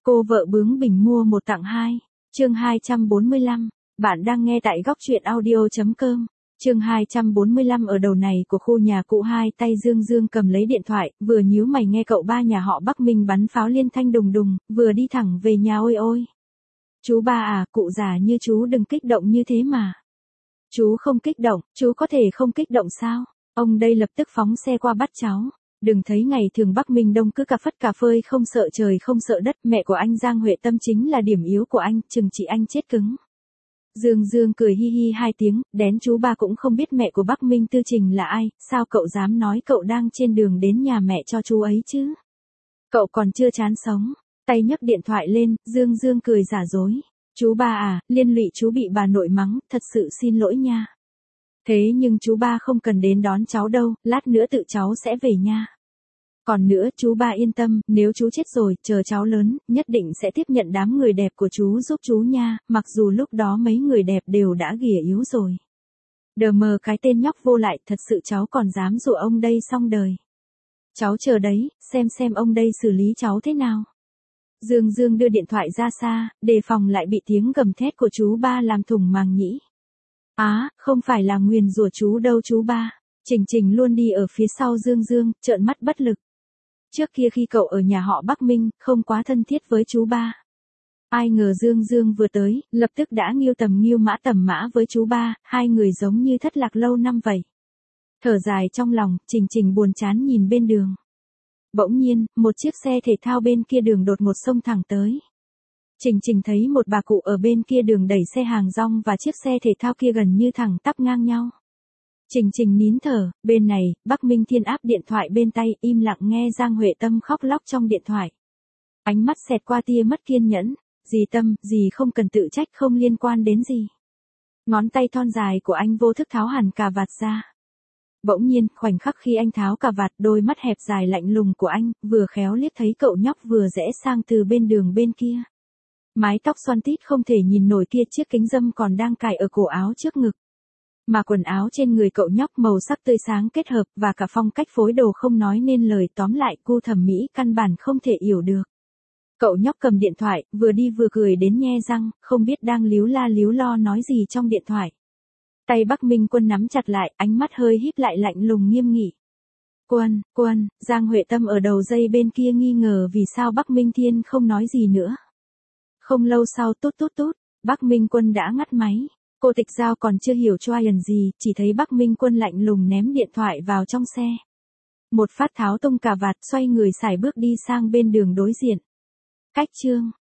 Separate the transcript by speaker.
Speaker 1: Cô vợ bướng bỉnh mua một tặng hai. Chương 245. Bạn đang nghe tại góc truyện audio.com. Chương 245. Ở đầu này của khu nhà cũ, hai tay Dương Dương cầm lấy điện thoại, vừa nhíu mày nghe cậu ba nhà họ Bắc Minh bắn pháo liên thanh đùng đùng, vừa đi thẳng về nhà. Ôi ôi. Chú ba à, cụ già như chú đừng kích động như thế mà. Chú không kích động, chú có thể không kích động sao? Ông đây lập tức phóng xe qua bắt cháu. Đừng thấy ngày thường Bắc Minh Đông cứ cà phất cà phơi không sợ trời không sợ đất, mẹ của anh Giang Huệ Tâm chính là điểm yếu của anh, chừng trị anh chết cứng. Dương Dương cười hi hi hai tiếng, đén chú ba cũng không biết mẹ của Bắc Minh Tư Trình là ai, sao cậu dám nói cậu đang trên đường đến nhà mẹ cho chú ấy chứ? Cậu còn chưa chán sống, tay nhấc điện thoại lên, Dương Dương cười giả dối. Chú ba à, liên lụy chú bị bà nội mắng, thật sự xin lỗi nha. Thế nhưng chú ba không cần đến đón cháu đâu, lát nữa tự cháu sẽ về nha. Còn nữa chú ba yên tâm, nếu chú chết rồi, chờ cháu lớn, nhất định sẽ tiếp nhận đám người đẹp của chú giúp chú nha, mặc dù lúc đó mấy người đẹp đều đã ghìa yếu rồi. Đờ mờ cái tên nhóc vô lại, thật sự cháu còn dám dụ ông đây xong đời. Cháu chờ đấy, xem ông đây xử lý cháu thế nào. Dương Dương đưa điện thoại ra xa, đề phòng lại bị tiếng gầm thét của chú ba làm thủng màng nhĩ. Á, không phải là nguyền rủa chú đâu chú ba. Trình Trình luôn đi ở phía sau Dương Dương, trợn mắt bất lực. Trước kia khi cậu ở nhà họ Bắc Minh, không quá thân thiết với chú ba. Ai ngờ Dương Dương vừa tới, lập tức đã nghiêu tầm mã với chú ba, hai người giống như thất lạc lâu năm vậy. Thở dài trong lòng, Trình Trình buồn chán nhìn bên đường. Bỗng nhiên, một chiếc xe thể thao bên kia đường đột ngột xông thẳng tới. Trình Trình thấy một bà cụ ở bên kia đường đẩy xe hàng rong và chiếc xe thể thao kia gần như thẳng tắp ngang nhau. Trình Trình nín thở, bên này, Bắc Minh Thiên áp điện thoại bên tay, im lặng nghe Giang Huệ Tâm khóc lóc trong điện thoại. Ánh mắt xẹt qua tia mất kiên nhẫn, dì Tâm, dì không cần tự trách, không liên quan đến gì. Ngón tay thon dài của anh vô thức tháo hẳn cà vạt ra. Bỗng nhiên, khoảnh khắc khi anh tháo cà vạt, đôi mắt hẹp dài lạnh lùng của anh, vừa khéo liếc thấy cậu nhóc vừa rẽ sang từ bên đường bên kia. Mái tóc xoăn tít không thể nhìn nổi kia, chiếc kính râm còn đang cài ở cổ áo trước ngực. Mà quần áo trên người cậu nhóc màu sắc tươi sáng kết hợp và cả phong cách phối đồ không nói nên lời, tóm lại gu thẩm mỹ căn bản không thể hiểu được. Cậu nhóc cầm điện thoại, vừa đi vừa cười đến nhe răng, không biết đang líu lo nói gì trong điện thoại. Tay Bắc Minh Quân nắm chặt lại, ánh mắt hơi híp lại lạnh lùng nghiêm nghị. Quân, Giang Huệ Tâm ở đầu dây bên kia nghi ngờ vì sao Bắc Minh Thiên không nói gì nữa. Không lâu sau tút, Bắc Minh Quân đã ngắt máy. Cô Tịch Giao còn chưa hiểu choian gì, chỉ thấy Bắc Minh Quân lạnh lùng ném điện thoại vào trong xe. Một phát tháo tung cà vạt, xoay người sải bước đi sang bên đường đối diện. Cách chương.